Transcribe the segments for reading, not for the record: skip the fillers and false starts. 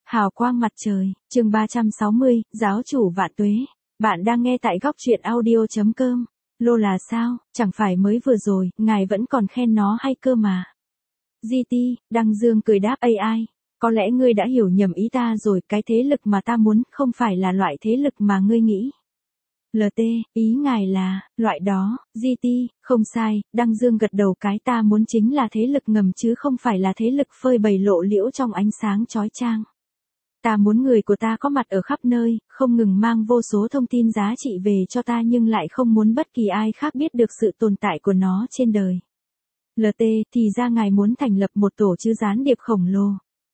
Hào quang mặt trời, chương 360, giáo chủ vạn tuế. Bạn đang nghe tại góc truyện audio.com. Lô là sao, chẳng phải mới vừa rồi, ngài vẫn còn khen nó hay cơ mà. GT, Đăng Dương cười đáp AI. Có lẽ ngươi đã hiểu nhầm ý ta rồi, cái thế lực mà ta muốn không phải là loại thế lực mà ngươi nghĩ. LT, ý ngài là, loại đó, GT, không sai, Đăng Dương gật đầu, cái ta muốn chính là thế lực ngầm chứ không phải là thế lực phơi bày lộ liễu trong ánh sáng chói chang. Ta muốn người của ta có mặt ở khắp nơi, không ngừng mang vô số thông tin giá trị về cho ta nhưng lại không muốn bất kỳ ai khác biết được sự tồn tại của nó trên đời. LT, thì ra ngài muốn thành lập một tổ chứ gián điệp khổng lồ.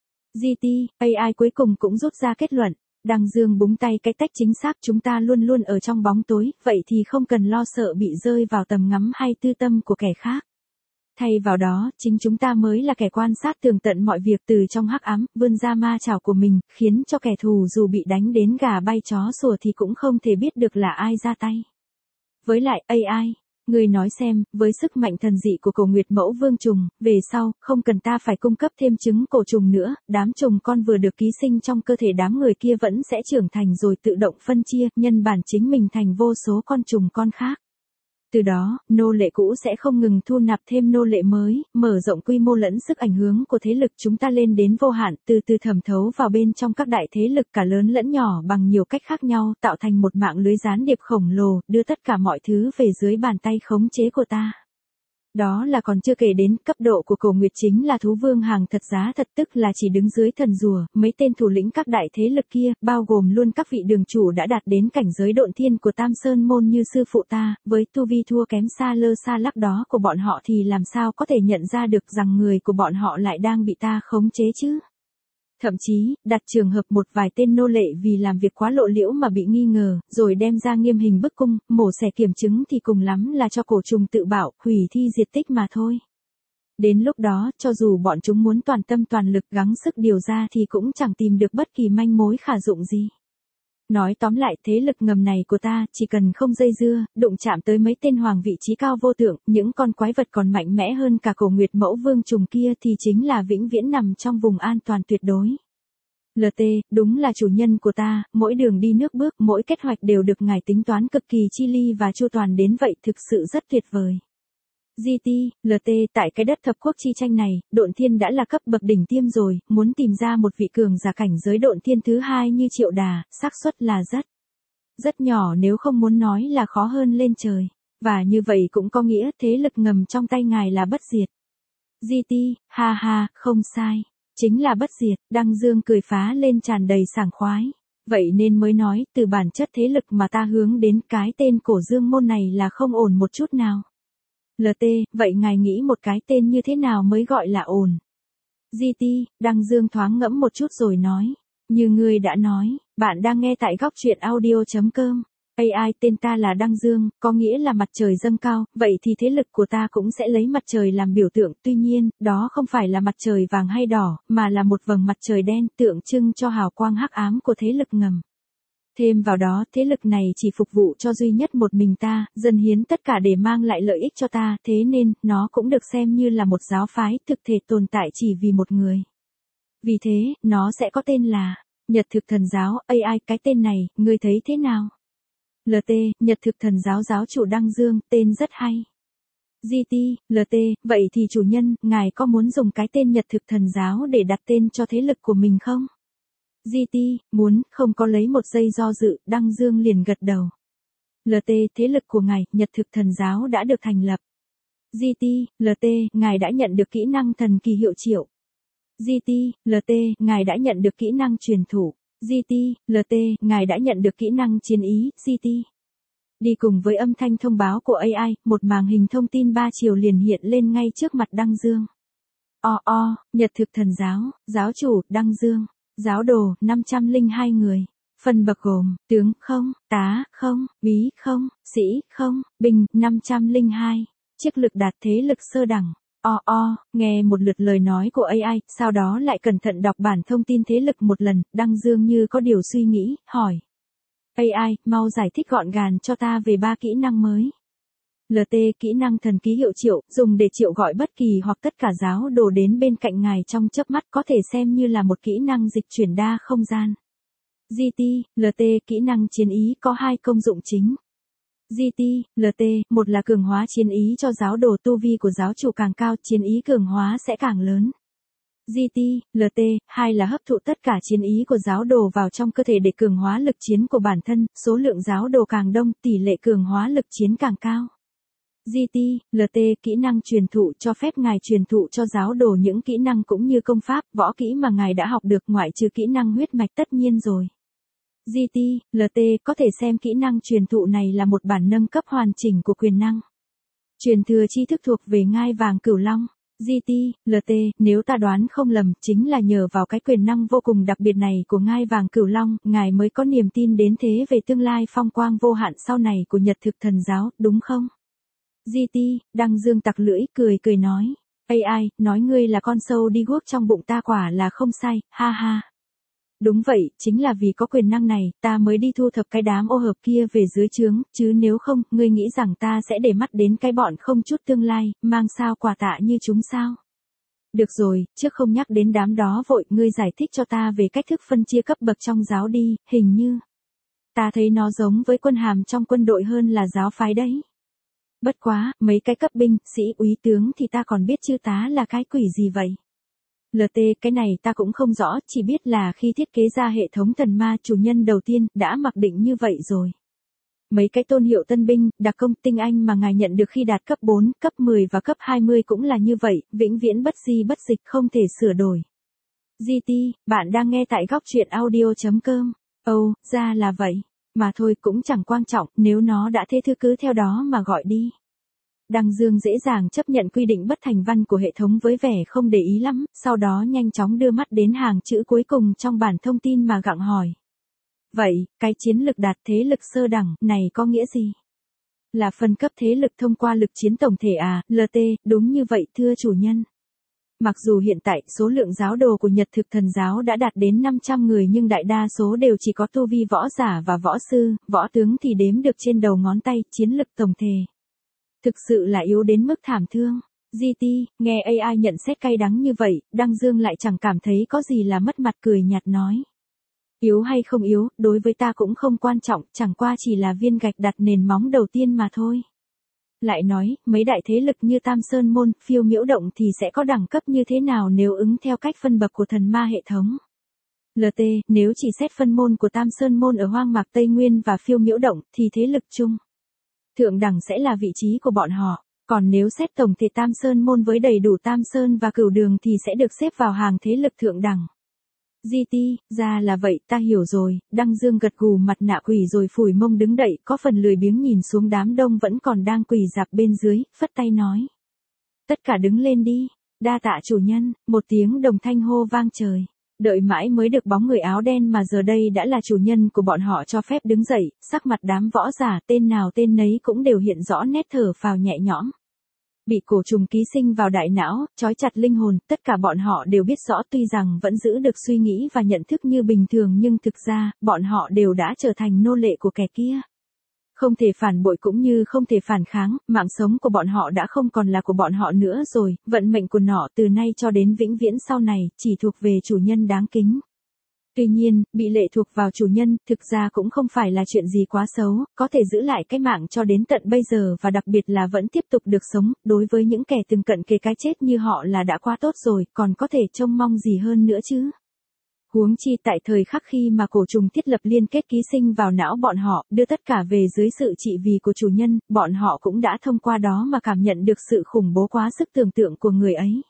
GT, AI cuối cùng cũng rút ra kết luận. Đăng Dương búng tay cái tách, chính xác, chúng ta luôn luôn ở trong bóng tối, vậy thì không cần lo sợ bị rơi vào tầm ngắm hay tư tâm của kẻ khác. Thay vào đó, chính chúng ta mới là kẻ quan sát tường tận mọi việc từ trong hắc ám, vươn ra ma chảo của mình, khiến cho kẻ thù dù bị đánh đến gà bay chó sủa thì cũng không thể biết được là ai ra tay. Với lại, AI, người nói xem, với sức mạnh thần dị của cổ Nguyệt Mẫu Vương trùng, về sau, không cần ta phải cung cấp thêm trứng cổ trùng nữa, đám trùng con vừa được ký sinh trong cơ thể đám người kia vẫn sẽ trưởng thành rồi tự động phân chia, nhân bản chính mình thành vô số con trùng con khác. Từ đó, nô lệ cũ sẽ không ngừng thu nạp thêm nô lệ mới, mở rộng quy mô lẫn sức ảnh hưởng của thế lực chúng ta lên đến vô hạn, từ từ thẩm thấu vào bên trong các đại thế lực cả lớn lẫn nhỏ bằng nhiều cách khác nhau, tạo thành một mạng lưới gián điệp khổng lồ, đưa tất cả mọi thứ về dưới bàn tay khống chế của ta. Đó là còn chưa kể đến cấp độ của cổ Nguyệt chính là thú vương hàng thật giá thật, tức là chỉ đứng dưới thần rùa, mấy tên thủ lĩnh các đại thế lực kia, bao gồm luôn các vị đường chủ đã đạt đến cảnh giới độn thiên của Tam Sơn môn như sư phụ ta, với tu vi thua kém xa lơ xa lắc đó của bọn họ thì làm sao có thể nhận ra được rằng người của bọn họ lại đang bị ta khống chế chứ? Thậm chí, đặt trường hợp một vài tên nô lệ vì làm việc quá lộ liễu mà bị nghi ngờ, rồi đem ra nghiêm hình bức cung, mổ xẻ kiểm chứng thì cùng lắm là cho cổ trùng tự bảo, hủy thi diệt tích mà thôi. Đến lúc đó, cho dù bọn chúng muốn toàn tâm toàn lực gắng sức điều ra thì cũng chẳng tìm được bất kỳ manh mối khả dụng gì. Nói tóm lại, thế lực ngầm này của ta, chỉ cần không dây dưa, đụng chạm tới mấy tên hoàng vị trí cao vô thượng, những con quái vật còn mạnh mẽ hơn cả cổ Nguyệt Mẫu Vương trùng kia thì chính là vĩnh viễn nằm trong vùng an toàn tuyệt đối. LT, đúng là chủ nhân của ta, mỗi đường đi nước bước, mỗi kế hoạch đều được ngài tính toán cực kỳ chi ly và chu toàn đến vậy, thực sự rất tuyệt vời. GT, LT, tại cái đất thập quốc chi tranh này, độn thiên đã là cấp bậc đỉnh tiêm rồi, muốn tìm ra một vị cường giả cảnh giới độn thiên thứ hai như Triệu Đà, xác suất là rất nhỏ, nếu không muốn nói là khó hơn lên trời. Và như vậy cũng có nghĩa thế lực ngầm trong tay ngài là bất diệt. GT, ha ha, không sai, chính là bất diệt. Đăng Dương cười phá lên tràn đầy sảng khoái. Vậy nên mới nói, từ bản chất thế lực mà ta hướng đến, cái tên cổ dương môn này là không ổn một chút nào. LT, vậy ngài nghĩ một cái tên như thế nào mới gọi là ổn? GT, Đăng Dương thoáng ngẫm một chút rồi nói. Như ngươi đã nói, bạn đang nghe tại góc truyện audio.com. AI, tên ta là Đăng Dương, có nghĩa là mặt trời dâng cao, vậy thì thế lực của ta cũng sẽ lấy mặt trời làm biểu tượng, tuy nhiên, đó không phải là mặt trời vàng hay đỏ, mà là một vầng mặt trời đen, tượng trưng cho hào quang hắc ám của thế lực ngầm. Thêm vào đó, thế lực này chỉ phục vụ cho duy nhất một mình ta, dâng hiến tất cả để mang lại lợi ích cho ta, thế nên, nó cũng được xem như là một giáo phái, thực thể tồn tại chỉ vì một người. Vì thế, nó sẽ có tên là Nhật Thực Thần Giáo. AI, cái tên này, ngươi thấy thế nào? LT, Nhật Thực Thần Giáo giáo chủ Đăng Dương, tên rất hay. GT, LT, vậy thì chủ nhân, ngài có muốn dùng cái tên Nhật Thực Thần Giáo để đặt tên cho thế lực của mình không? GT, muốn, không có lấy một giây do dự, Đăng Dương liền gật đầu. LT, thế lực của ngài, Nhật Thực Thần Giáo đã được thành lập. GT, LT, ngài đã nhận được kỹ năng thần kỳ hiệu triệu. GT, LT, ngài đã nhận được kỹ năng truyền thủ. GT, LT, ngài đã nhận được kỹ năng chiến ý. GT. Đi cùng với âm thanh thông báo của AI, một màn hình thông tin 3 chiều liền hiện lên ngay trước mặt Đăng Dương. Nhật Thực Thần Giáo, giáo chủ, Đăng Dương, giáo đồ, 502 người. Phần bậc gồm, tướng không, tá không, bí không, sĩ không, binh, 502. Chức lực đạt thế lực sơ đẳng. Nghe một lượt lời nói của AI, sau đó lại cẩn thận đọc bản thông tin thế lực một lần, Đăng Dương như có điều suy nghĩ, hỏi. AI, mau giải thích gọn gàng cho ta về 3 kỹ năng mới. LT kỹ năng thần ký hiệu triệu, dùng để triệu gọi bất kỳ hoặc tất cả giáo đồ đến bên cạnh ngài trong chớp mắt, có thể xem như là một kỹ năng dịch chuyển đa không gian. GT, LT kỹ năng chiến ý có hai công dụng chính. GT, LT, một là cường hóa chiến ý cho giáo đồ, tu vi của giáo chủ càng cao, chiến ý cường hóa sẽ càng lớn. GT, LT, hai là hấp thụ tất cả chiến ý của giáo đồ vào trong cơ thể để cường hóa lực chiến của bản thân, số lượng giáo đồ càng đông, tỷ lệ cường hóa lực chiến càng cao. GT, LT kỹ năng truyền thụ cho phép ngài truyền thụ cho giáo đồ những kỹ năng cũng như công pháp, võ kỹ mà ngài đã học được ngoại trừ kỹ năng huyết mạch tất nhiên rồi. GT, LT có thể xem kỹ năng truyền thụ này là một bản nâng cấp hoàn chỉnh của quyền năng. Truyền thừa tri thức thuộc về ngai vàng cửu long. GT, LT, nếu ta đoán không lầm, chính là nhờ vào cái quyền năng vô cùng đặc biệt này của ngai vàng cửu long, ngài mới có niềm tin đến thế về tương lai phong quang vô hạn sau này của Nhật Thực Thần Giáo, đúng không? GT, Đăng Dương tặc lưỡi, cười nói. AI, nói ngươi là con sâu đi guốc trong bụng ta quả là không sai, ha ha. Đúng vậy, chính là vì có quyền năng này, ta mới đi thu thập cái đám ô hợp kia về dưới trướng, chứ nếu không, ngươi nghĩ rằng ta sẽ để mắt đến cái bọn không chút tương lai, mang sao quà tạ như chúng sao? Được rồi, trước không nhắc đến đám đó vội, ngươi giải thích cho ta về cách thức phân chia cấp bậc trong giáo đi, hình như ta thấy nó giống với quân hàm trong quân đội hơn là giáo phái đấy. Bất quá, mấy cái cấp binh, sĩ, úy tướng thì ta còn biết chứ tá là cái quỷ gì vậy? LT, cái này ta cũng không rõ, chỉ biết là khi thiết kế ra hệ thống thần ma chủ nhân đầu tiên, đã mặc định như vậy rồi. Mấy cái tôn hiệu tân binh, đặc công, tinh anh mà ngài nhận được khi đạt cấp 4, cấp 10 và cấp 20 cũng là như vậy, vĩnh viễn bất di bất dịch, không thể sửa đổi. GT, bạn đang nghe tại góc truyện audio.com. Ồ, ra là vậy. Mà thôi cũng chẳng quan trọng, nếu nó đã thế thư cứ theo đó mà gọi đi. Đăng Dương dễ dàng chấp nhận quy định bất thành văn của hệ thống với vẻ không để ý lắm, sau đó nhanh chóng đưa mắt đến hàng chữ cuối cùng trong bản thông tin mà gặng hỏi. Vậy, cái chiến lực đạt thế lực sơ đẳng này có nghĩa gì? Là phân cấp thế lực thông qua lực chiến tổng thể à? LT, đúng như vậy thưa chủ nhân. Mặc dù hiện tại số lượng giáo đồ của Nhật Thực Thần Giáo đã đạt đến 500 người nhưng đại đa số đều chỉ có tu vi võ giả và võ sư, võ tướng thì đếm được trên đầu ngón tay, chiến lực tổng thể thực sự là yếu đến mức thảm thương. GT, nghe AI nhận xét cay đắng như vậy, Đăng Dương lại chẳng cảm thấy có gì là mất mặt, cười nhạt nói. Yếu hay không yếu, đối với ta cũng không quan trọng, chẳng qua chỉ là viên gạch đặt nền móng đầu tiên mà thôi. Lại nói, mấy đại thế lực như Tam Sơn Môn, Phiêu Miễu Động thì sẽ có đẳng cấp như thế nào nếu ứng theo cách phân bậc của thần ma hệ thống? LT, nếu chỉ xét phân môn của Tam Sơn Môn ở hoang mạc Tây Nguyên và Phiêu Miễu Động thì thế lực chung thượng đẳng sẽ là vị trí của bọn họ, còn nếu xét tổng thể Tam Sơn Môn với đầy đủ Tam Sơn và Cửu Đường thì sẽ được xếp vào hàng thế lực thượng đẳng. GT, ra là vậy, ta hiểu rồi. Đăng Dương gật gù, mặt nạ quỷ rồi phủi mông đứng đậy, có phần lười biếng nhìn xuống đám đông vẫn còn đang quỳ rạp bên dưới, phất tay nói. Tất cả đứng lên đi, đa tạ chủ nhân, một tiếng đồng thanh hô vang trời. Đợi mãi mới được bóng người áo đen mà giờ đây đã là chủ nhân của bọn họ cho phép đứng dậy, sắc mặt đám võ giả tên nào tên nấy cũng đều hiện rõ nét thở phào nhẹ nhõm. Bị cổ trùng ký sinh vào đại não, trói chặt linh hồn, tất cả bọn họ đều biết rõ tuy rằng vẫn giữ được suy nghĩ và nhận thức như bình thường nhưng thực ra, bọn họ đều đã trở thành nô lệ của kẻ kia. Không thể phản bội cũng như không thể phản kháng, mạng sống của bọn họ đã không còn là của bọn họ nữa rồi, vận mệnh của nó từ nay cho đến vĩnh viễn sau này, chỉ thuộc về chủ nhân đáng kính. Tuy nhiên, bị lệ thuộc vào chủ nhân, thực ra cũng không phải là chuyện gì quá xấu, có thể giữ lại cái mạng cho đến tận bây giờ và đặc biệt là vẫn tiếp tục được sống, đối với những kẻ từng cận kề cái chết như họ là đã quá tốt rồi, còn có thể trông mong gì hơn nữa chứ. Huống chi tại thời khắc khi mà cổ trùng thiết lập liên kết ký sinh vào não bọn họ, đưa tất cả về dưới sự trị vì của chủ nhân, bọn họ cũng đã thông qua đó mà cảm nhận được sự khủng bố quá sức tưởng tượng của người ấy.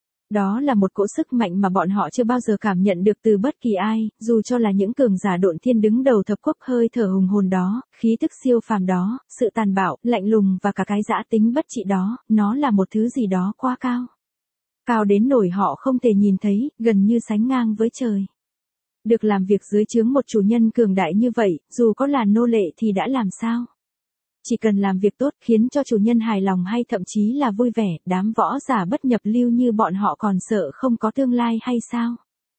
Đó là một cỗ sức mạnh mà bọn họ chưa bao giờ cảm nhận được từ bất kỳ ai, dù cho là những cường giả độn thiên đứng đầu thập quốc, hơi thở hùng hồn đó, khí tức siêu phàm đó, sự tàn bạo, lạnh lùng và cả cái dã tính bất trị đó, nó là một thứ gì đó quá cao. Cao đến nỗi họ không thể nhìn thấy, gần như sánh ngang với trời. Được làm việc dưới trướng một chủ nhân cường đại như vậy, dù có là nô lệ thì đã làm sao? Chỉ cần làm việc tốt, khiến cho chủ nhân hài lòng hay thậm chí là vui vẻ, đám võ giả bất nhập lưu như bọn họ còn sợ không có tương lai hay sao?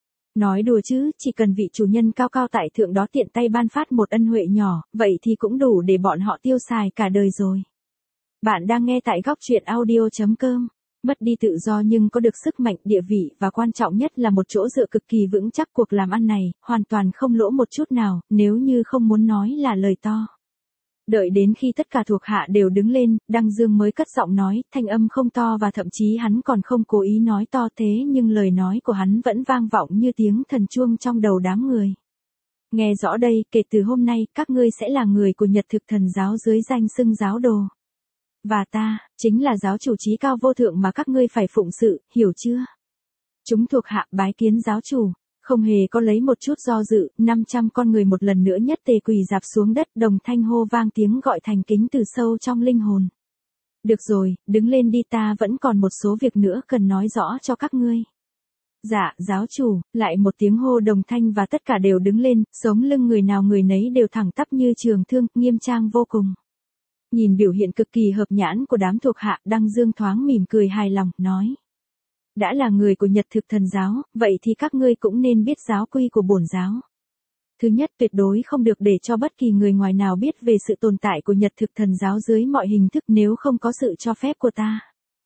Nói đùa chứ, chỉ cần vị chủ nhân cao cao tại thượng đó tiện tay ban phát một ân huệ nhỏ, vậy thì cũng đủ để bọn họ tiêu xài cả đời rồi. Bạn đang nghe tại góc truyện audio.com. Mất đi tự do nhưng có được sức mạnh, địa vị và quan trọng nhất là một chỗ dựa cực kỳ vững chắc. Cuộc làm ăn này, hoàn toàn không lỗ một chút nào, nếu như không muốn nói là lời to. Đợi đến khi tất cả thuộc hạ đều đứng lên, Đăng Dương mới cất giọng nói, thanh âm không to và thậm chí hắn còn không cố ý nói to thế nhưng lời nói của hắn vẫn vang vọng như tiếng thần chuông trong đầu đám người. Nghe rõ đây, kể từ hôm nay, các ngươi sẽ là người của Nhật Thực Thần Giáo dưới danh xưng giáo đồ. Và ta, chính là giáo chủ chí cao vô thượng mà các ngươi phải phụng sự, hiểu chưa? Chúng thuộc hạ bái kiến giáo chủ, không hề có lấy một chút do dự, 500 con người một lần nữa nhất tề quỳ rạp xuống đất, đồng thanh hô vang tiếng gọi thành kính từ sâu trong linh hồn. Được rồi, đứng lên đi, ta vẫn còn một số việc nữa cần nói rõ cho các ngươi. Dạ, giáo chủ, lại một tiếng hô đồng thanh và tất cả đều đứng lên, sống lưng người nào người nấy đều thẳng tắp như trường thương, nghiêm trang vô cùng. Nhìn biểu hiện cực kỳ hợp nhãn của đám thuộc hạ, Đăng Dương thoáng mỉm cười hài lòng, nói. Đã là người của Nhật Thực Thần Giáo, vậy thì các ngươi cũng nên biết giáo quy của bổn giáo. Thứ nhất, tuyệt đối không được để cho bất kỳ người ngoài nào biết về sự tồn tại của Nhật Thực Thần Giáo dưới mọi hình thức nếu không có sự cho phép của ta.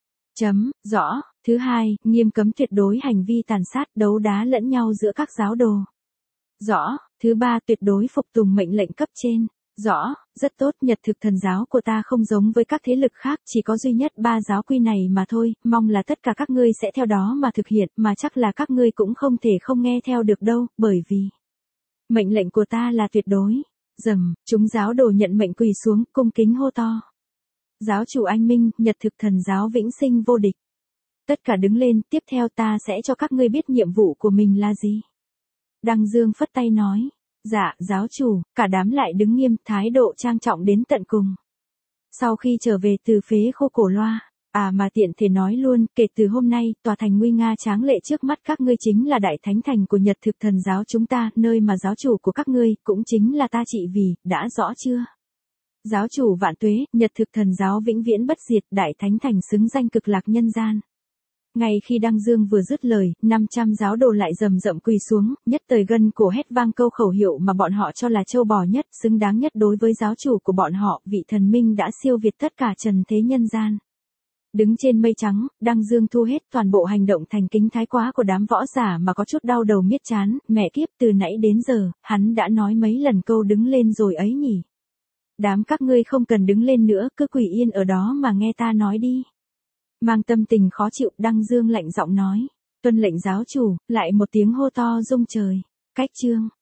Rõ. Thứ hai, nghiêm cấm tuyệt đối hành vi tàn sát, đấu đá lẫn nhau giữa các giáo đồ. Rõ. Thứ ba, tuyệt đối phục tùng mệnh lệnh cấp trên. Rõ. Rất tốt, Nhật Thực Thần Giáo của ta không giống với các thế lực khác, chỉ có duy nhất 3 giáo quy này mà thôi, mong là tất cả các ngươi sẽ theo đó mà thực hiện, mà chắc là các ngươi cũng không thể không nghe theo được đâu, bởi vì mệnh lệnh của ta là tuyệt đối. Chúng giáo đồ nhận mệnh quỳ xuống, cung kính hô to. Giáo chủ anh minh, Nhật Thực Thần Giáo vĩnh sinh vô địch. Tất cả đứng lên, tiếp theo ta sẽ cho các ngươi biết nhiệm vụ của mình là gì. Đăng Dương phất tay nói. Dạ, giáo chủ, cả đám lại đứng nghiêm, thái độ trang trọng đến tận cùng. Sau khi trở về từ phế khô Cổ Loa, mà tiện thể nói luôn, kể từ hôm nay, tòa thành nguy nga tráng lệ trước mắt các ngươi chính là đại thánh thành của Nhật Thực Thần Giáo chúng ta, nơi mà giáo chủ của các ngươi, cũng chính là ta trị vì, đã rõ chưa? Giáo chủ vạn tuế, Nhật Thực Thần Giáo vĩnh viễn bất diệt, đại thánh thành xứng danh cực lạc nhân gian. Ngay khi Đăng Dương vừa dứt lời, 500 giáo đồ lại rầm rậm quỳ xuống, nhất tời gân cổ hét vang câu khẩu hiệu mà bọn họ cho là châu bò nhất, xứng đáng nhất đối với giáo chủ của bọn họ, vị thần minh đã siêu việt tất cả trần thế nhân gian. Đứng trên mây trắng, Đăng Dương thu hết toàn bộ hành động thành kính thái quá của đám võ giả mà có chút đau đầu miết chán, mẹ kiếp, từ nãy đến giờ, hắn đã nói mấy lần câu đứng lên rồi ấy nhỉ. Đám các ngươi không cần đứng lên nữa, cứ quỳ yên ở đó mà nghe ta nói đi. Mang tâm tình khó chịu, Đăng Dương lạnh giọng nói. Tuân lệnh giáo chủ, lại một tiếng hô to rung trời. Cách chương.